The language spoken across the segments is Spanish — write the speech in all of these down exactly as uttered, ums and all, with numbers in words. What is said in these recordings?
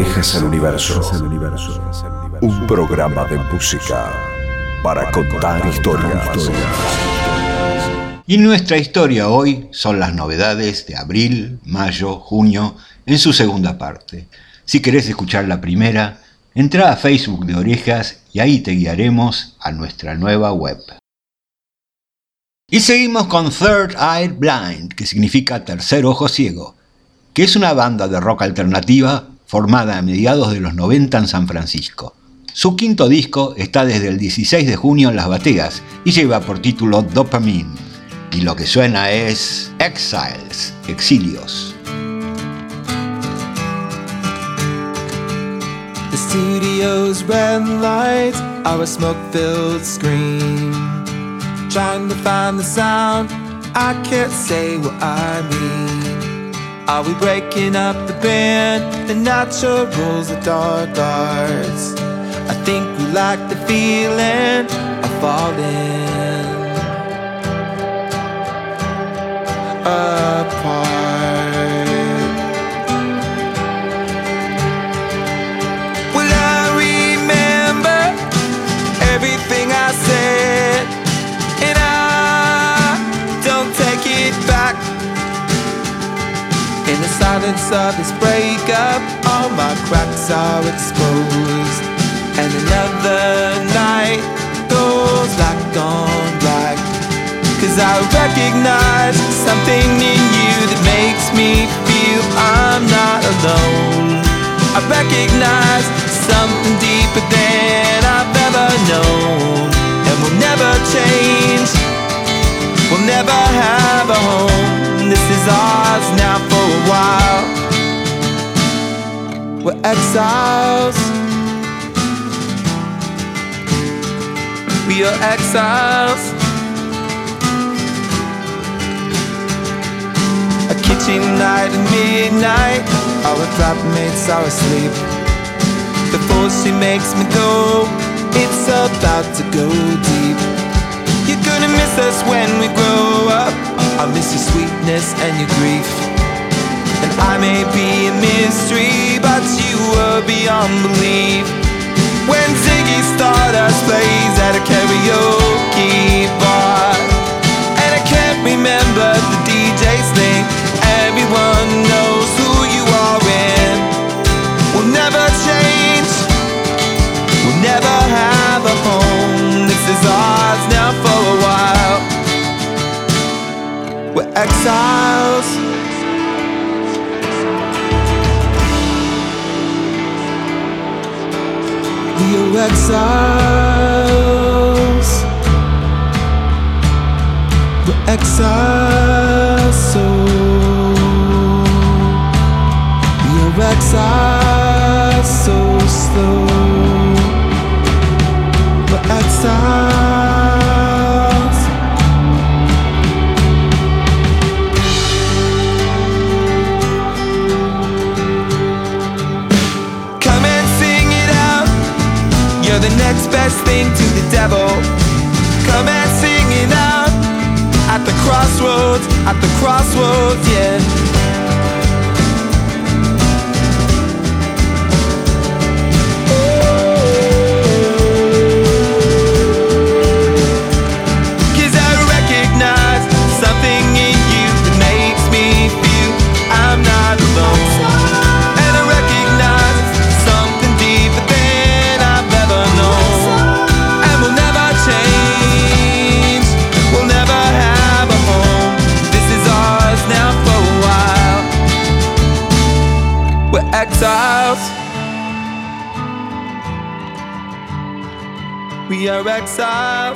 Orejas al Universo. Un programa de música para contar historias. Y nuestra historia hoy son las novedades de abril, mayo, junio, en su segunda parte. Si querés escuchar la primera, entra a Facebook de Orejas y ahí te guiaremos a nuestra nueva web. Y seguimos con Third Eye Blind, que significa tercer ojo ciego, que es una banda de rock alternativa formada a mediados de los noventa en San Francisco. Su quinto disco está desde el dieciséis de junio en Las Bateas y lleva por título Dopamine. Y lo que suena es Exiles, Exilios. The studio's red lights are a smoke-filled screen. Trying to find the sound, I can't say what I mean. Are we breaking up the band? The naturals, the dark arts. I think we like the feeling of falling apart. Well, I remember everything I said, and I don't take it back. In the silence of this breakup, all my cracks are exposed, and another night goes black on black. Cause I recognize something in you that makes me feel I'm not alone. I recognize something deeper than I've ever known, and we'll never change, we'll never have a home. This is ours now for a while. We're exiles, we are exiles. A kitchen night at midnight, our flatmates are asleep. Before she makes me go, it's about to go deep. You're gonna miss us when we grow up. I'll miss your sweetness and your grief. And I may be a mystery, but you were beyond belief. When Ziggy Stardust plays at a karaoke bar, and I can't remember the D J's name, everyone knows who you are in. We'll never change, we'll never have a home. This is ours now for a while. We're exiles, we are exiles. We're exiles, so we are exiles, so slow. We're exiles. Come and sing it out. You're the next best thing to the devil. Come and sing it out. At the crossroads, at the crossroads, yeah. Cause I recognize something in you that makes me feel I'm not alone. And I recognize something deeper than I've ever known. And we'll never change, we'll never have a home. This is ours now for a while. We're exiles, we are exiles.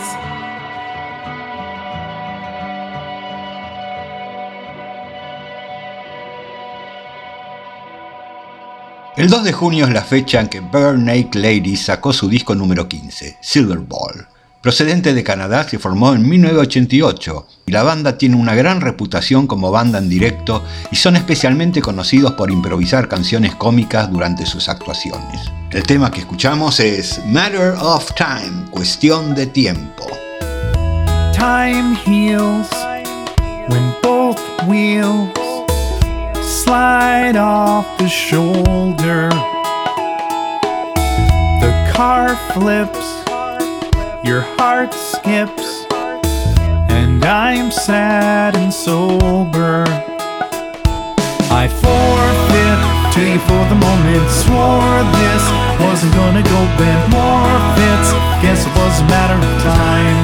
El dos de junio es la fecha en que Barenaked Ladies sacó su disco número quince, Silver Ball. Procedente de Canadá, se formó en mil novecientos ochenta y ocho y la banda tiene una gran reputación como banda en directo y son especialmente conocidos por improvisar canciones cómicas durante sus actuaciones. El tema que escuchamos es Matter of Time, cuestión de tiempo. Time heals when both wheels slide off the shoulder flips, your heart skips, and I'm sad and sober. I forfeit to you for the moment. Swore this wasn't gonna go bad. More fits, guess it was a matter of time.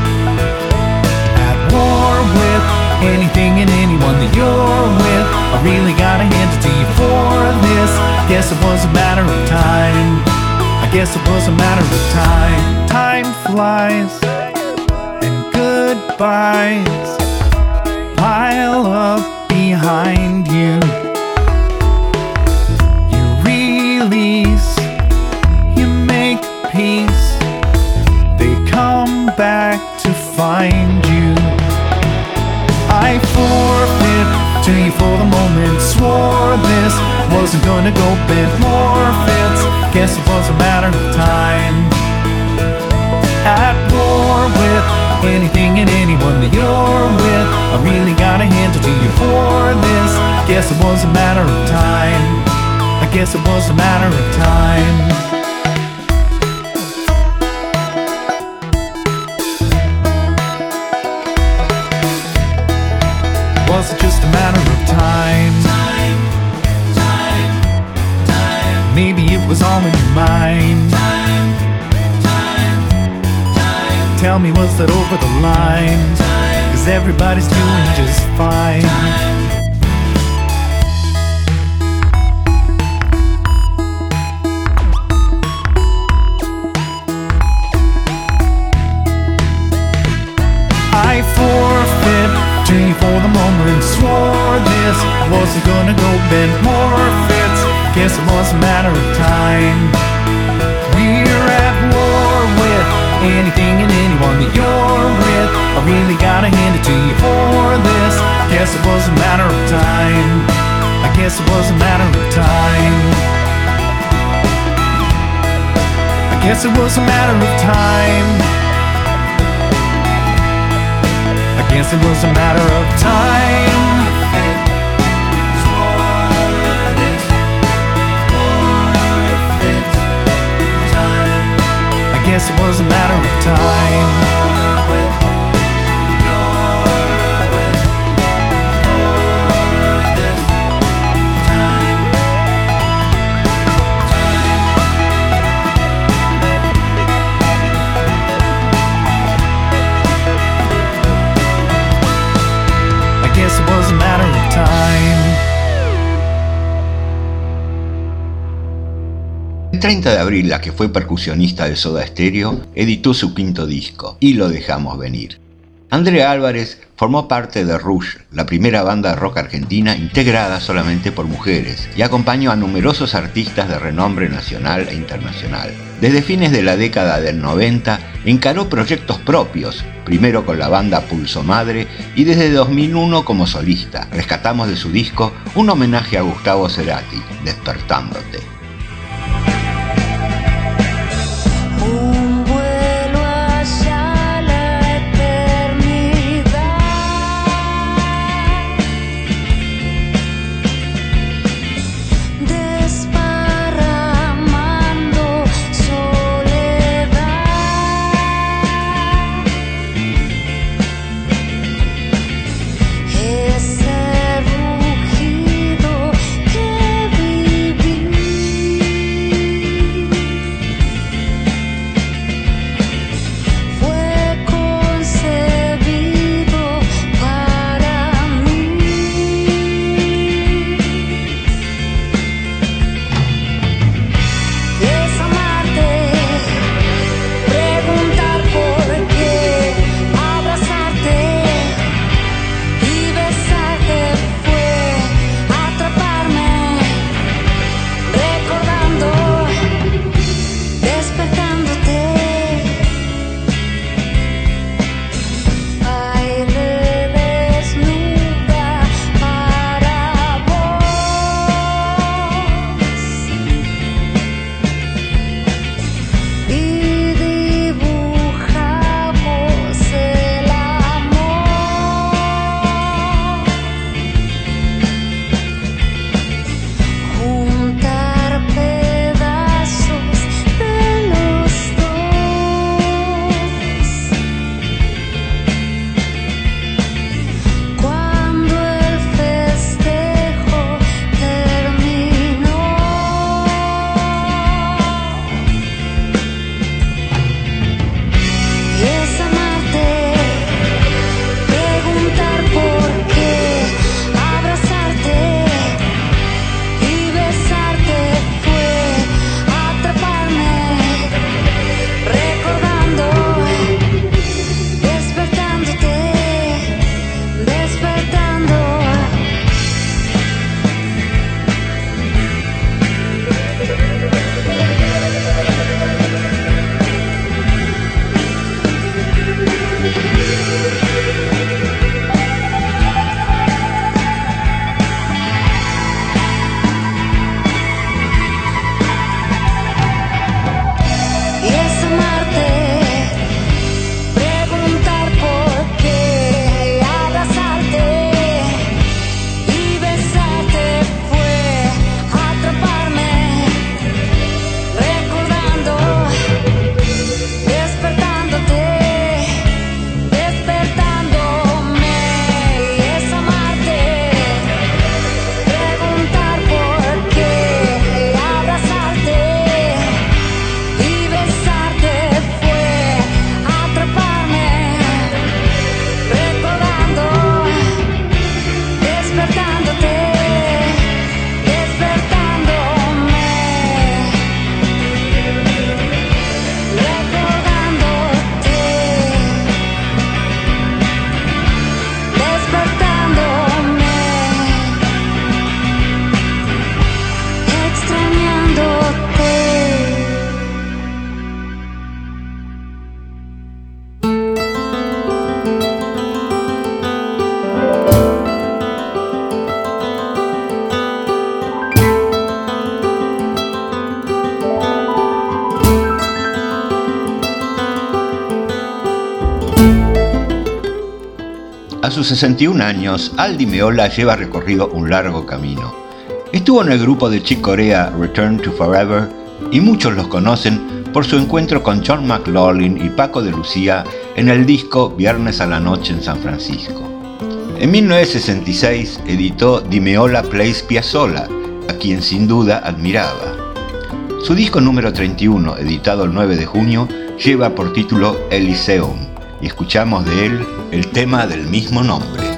At war with anything and anyone that you're with, I really gotta hand it to you for this. Guess it was a matter of time. I guess it was a matter of time. Time flies, and goodbyes pile up behind you. You release, you make peace, they come back to find you. I forfeit to you for the moment. Swore this wasn't gonna go bad. More fits, guess it was a matter of time. At war with anything and anyone that you're with, I really gotta hand it to you for this. Guess it was a matter of time. I guess it was a matter of time. Was it just a matter of time? Time, time, time. Maybe it was all in your mind. Time, time, time. Tell me, was that over the line? Time, 'cause everybody's doing just fine. Time. I forfeit to you for the moment. Swore this wasn't gonna go bad. More fits, guess it was a matter of time. We're at war with anything and anyone that you're with. I really gotta hand it to you for this. Guess it was a matter of time. I guess it was a matter of time. I guess it was a matter of time. I guess it was a matter of time. I guess it was a matter of time. I guess it was a matter of time. El treinta de abril, la que fue percusionista de Soda Stereo, editó su quinto disco, Y lo dejamos venir. Andrea Álvarez formó parte de Rush, la primera banda de rock argentina integrada solamente por mujeres, y acompañó a numerosos artistas de renombre nacional e internacional. Desde fines de la década del noventa encaró proyectos propios, primero con la banda Pulso Madre y desde dos mil uno como solista. Rescatamos de su disco un homenaje a Gustavo Cerati, Despertándote. Ese rugido que viví A sus sesenta y un años, Al Di Meola lleva recorrido un largo camino. Estuvo en el grupo de Chick Corea Return to Forever y muchos los conocen por su encuentro con John McLaughlin y Paco de Lucía en el disco Viernes a la Noche en San Francisco. En mil novecientos sesenta y seis editó Di Meola Plays Piazzolla, a quien sin duda admiraba. Su disco número treinta y uno, editado el nueve de junio, lleva por título Elyseum, y escuchamos de él el tema del mismo nombre.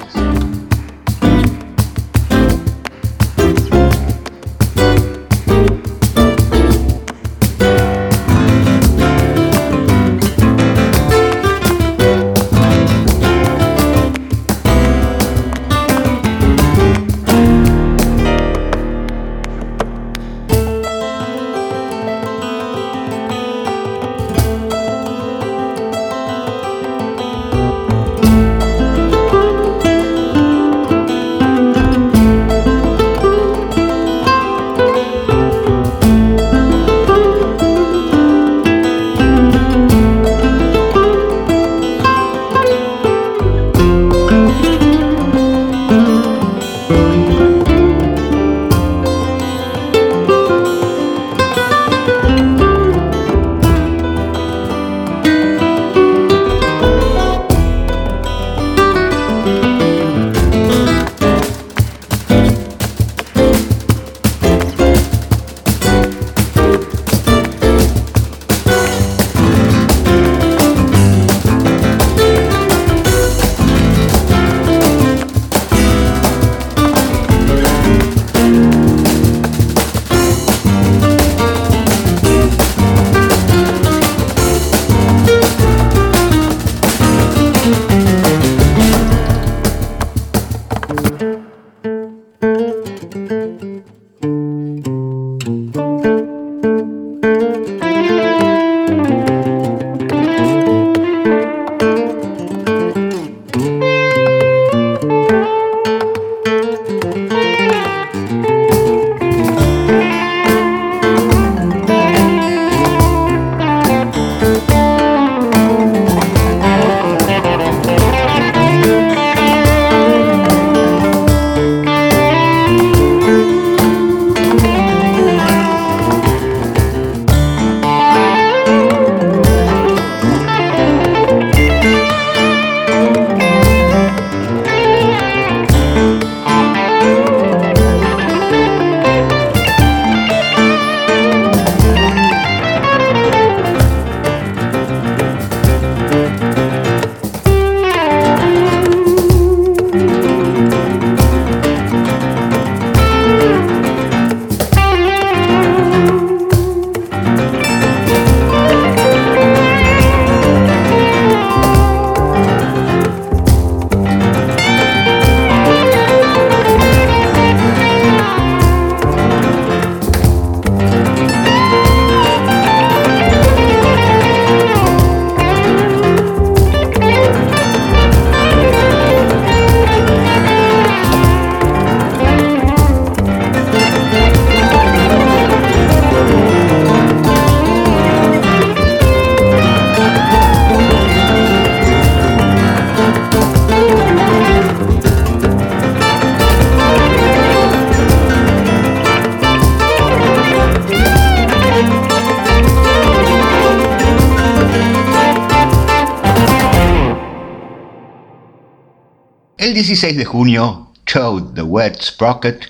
El dieciséis de junio, Toad the Wet Sprocket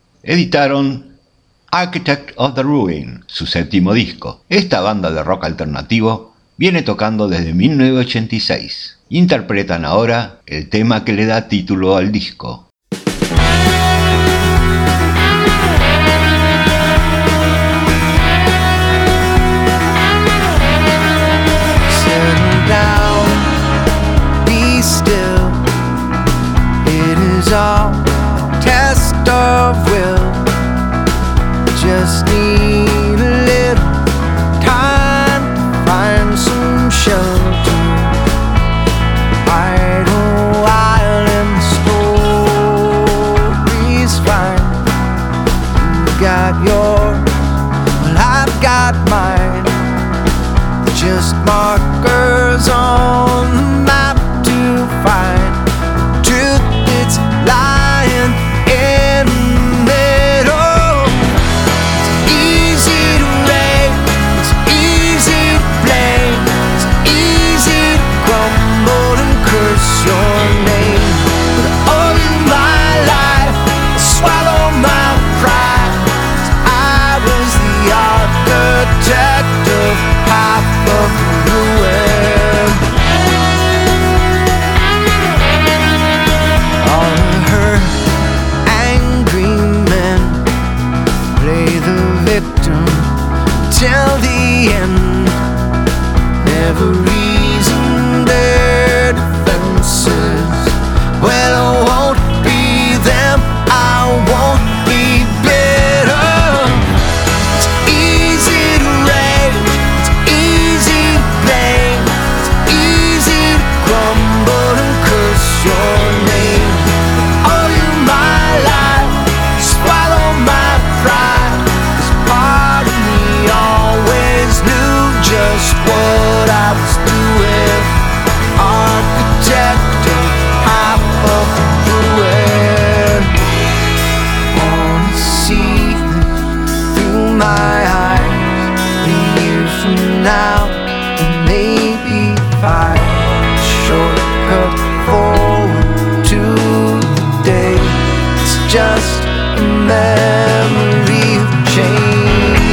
editaron Architect of the Ruin, su séptimo disco. Esta banda de rock alternativo viene tocando desde mil novecientos ochenta y seis. Interpretan ahora el tema que le da título al disco. All test of will. Just need a little time to find some shelter. Idle while in the story's fine. You got yours, well I've got mine. Just markers on the map to find. To till the end. Never reason their defenses. Well, I won't be them, I won't be better. It's easy to rage, it's easy to blame, it's easy to crumble and curse your name. Owe you my life, swallow my pride, 'cause part of me always knew just what I was doing. Architect of half of the ruin. Wanna see this through my eyes. A year from now, and maybe five. Shortcut forward to the day. It's just a memory of change.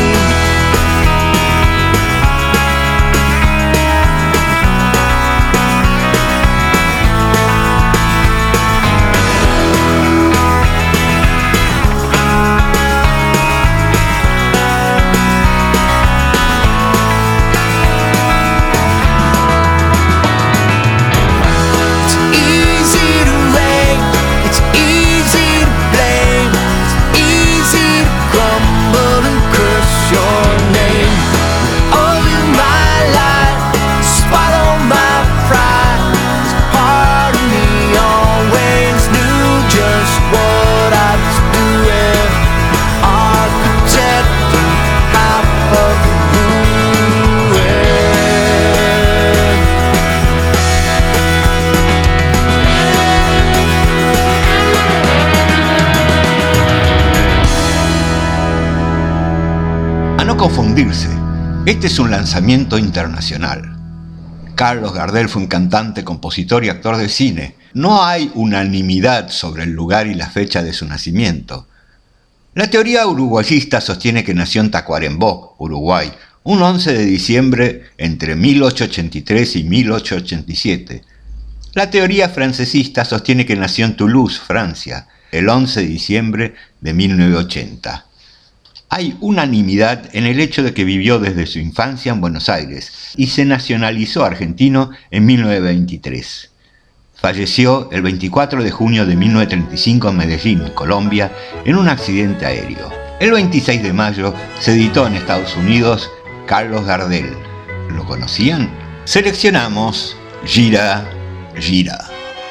Confundirse. Este es un lanzamiento internacional. Carlos Gardel fue un cantante, compositor y actor de cine. No hay unanimidad sobre el lugar y la fecha de su nacimiento. La teoría uruguayista sostiene que nació en Tacuarembó, Uruguay, un once de diciembre entre mil ochocientos ochenta y tres y mil ochocientos ochenta y siete. La teoría francesista sostiene que nació en Toulouse, Francia, el once de diciembre de mil novecientos ochenta. Hay unanimidad en el hecho de que vivió desde su infancia en Buenos Aires y se nacionalizó argentino en mil novecientos veintitrés. Falleció el veinticuatro de junio de mil novecientos treinta y cinco en Medellín, Colombia, en un accidente aéreo. El veintiséis de mayo se editó en Estados Unidos Carlos Gardel. ¿Lo conocían? Seleccionamos Gira, Gira.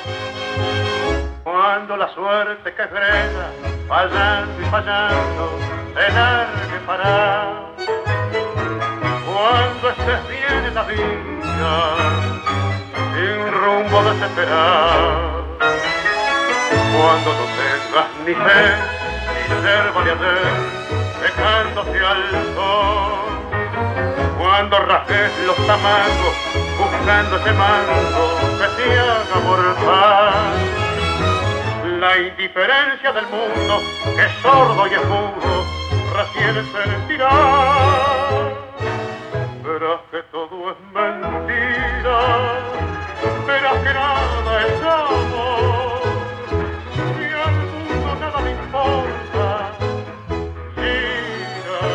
Cuando la suerte que frena, fallando y fallando, se largue para. Cuando estés bien en la vida, sin rumbo desesperar. Cuando no tengas ni fe, ni serva de hacer, dejándose al sol. Cuando rajes los tamangos, buscando ese mango que te haga mortal. La indiferencia del mundo, que es sordo y es mudo, recién sentirá. Verás que todo es mentira, verás que nada es amor, y al mundo nada le importa. Gira,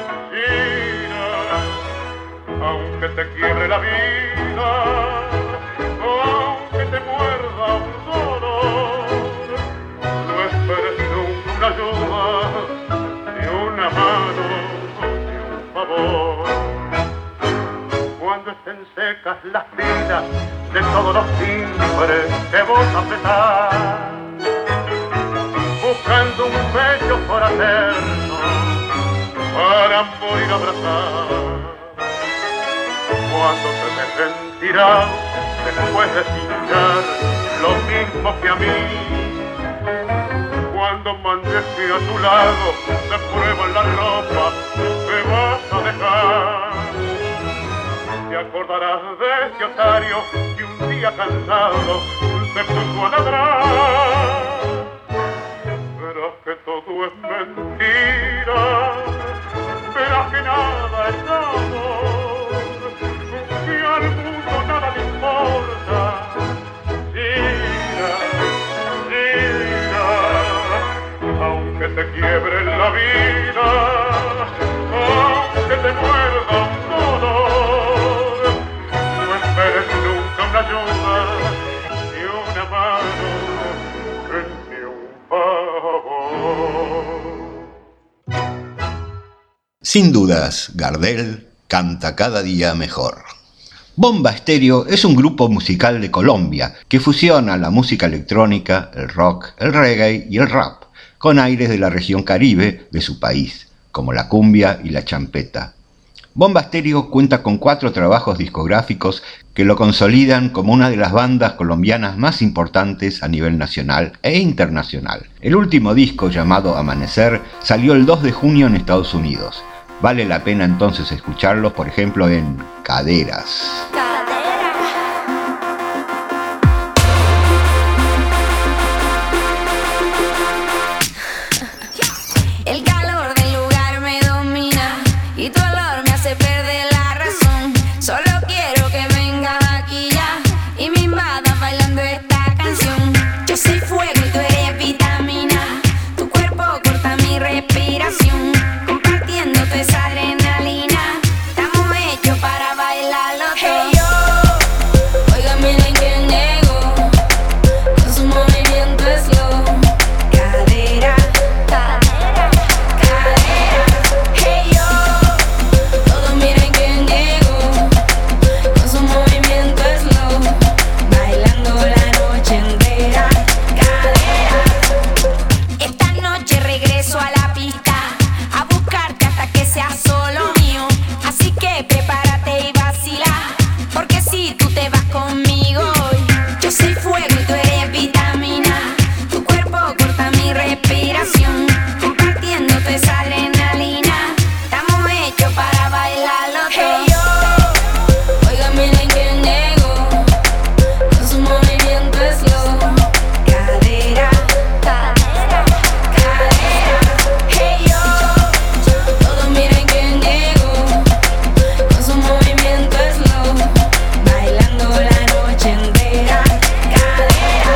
gira, aunque te quiebre la vida, aunque te muerda un dolor. No esperes nunca una ayuda, ni una mano, ni un favor. Cuando estén secas las vidas de todos los timbres que vos apretás, buscando un pecho fraterno para morir abrazar. Cuando te dejen tirado después de cinchar lo mismo que a mí. Cuando mandes que a tu lado te prueban la ropa que vas a dejar. Te acordarás de ese otario que un día cansado se puso a ladrar. Verás que todo es mentira, verás que nada es amor, que al mundo nada le importa. Gira, gira, aunque te quiebre la vida, aunque te Sin dudas, Gardel canta cada día mejor. Bomba Estéreo es un grupo musical de Colombia que fusiona la música electrónica, el rock, el reggae y el rap, con aires de la región caribe de su país, como la cumbia y la champeta. Bomba Estéreo cuenta con cuatro trabajos discográficos que lo consolidan como una de las bandas colombianas más importantes a nivel nacional e internacional. El último disco, llamado Amanecer, salió el dos de junio en Estados Unidos. Vale la pena entonces escucharlos, por ejemplo, en Caderas. El calor del lugar me domina y tu olor me hace perder la razón. Solo quiero que vengas aquí ya y me invadas bailando esta canción. Yo soy fuego y tú eres vitamina. Tu cuerpo corta mi respiración. Compartiéndote esa adrenalina. Estamos hechos para bailarlo todo. Hey yo, oiga miren quién llegó. Con su movimiento slow. Cadera, cadera, cadera. Hey yo, todos miren quién llegó. Con su movimiento slow. Bailando la noche entera. Cadera. Esta noche regreso a la pista a buscarte hasta que sea solo mío. Así que prepárate y vacila, porque si tú te vas conmigo hoy, yo soy fuego y tú eres vitamina. Tu cuerpo corta mi respiración. Compartiéndote esa adrenalina. Estamos hechos para bailarlo todo. Hey yo, oiga miren quién llegó. Con su movimiento slow. Cadera, cadera, cadera. Hey yo, todos miren quién llegó. Con su movimiento slow. Bailando la noche entera. Cadera.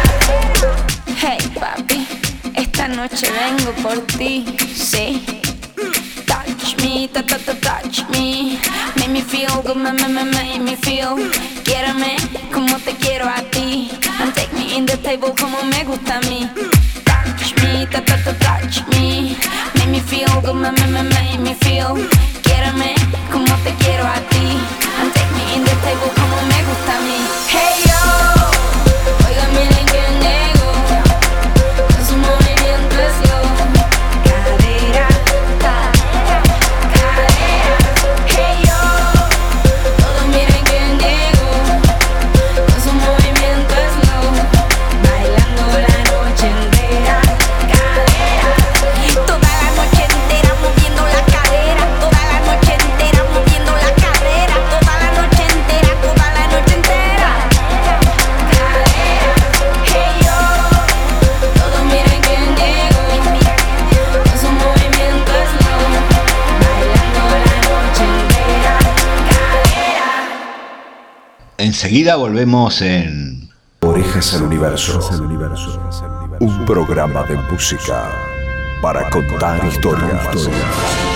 Hey papi, esta noche vengo por ti, sí. Touch me, ta ta ta touch me. Make me feel good, ma ma ma make me feel. Quiérame como te quiero a ti. And take me in the table como me gusta a mí. Touch me, ta ta ta touch me. Make me feel good, ma ma ma make me feel. Quiérame como te quiero a ti. And take me in the table como me gusta a mí. Hey yo, oiga miren quién llegó. Con su movimiento slow. Cadera, cadera, cadera. Hey yo, todos miren quién llegó. Con su movimiento slow. Bailando la noche entera. Cadera. Toda la noche entera moviendo la cadera. Toda la noche entera moviendo la cadera. Toda la noche entera, toda la noche entera. Cadera. Hey yo, todos miren quién llegó. Con su movimiento slow. Bailando la noche entera. Cadera. Enseguida volvemos en Orejas al Universo. Un programa de música para contar historias.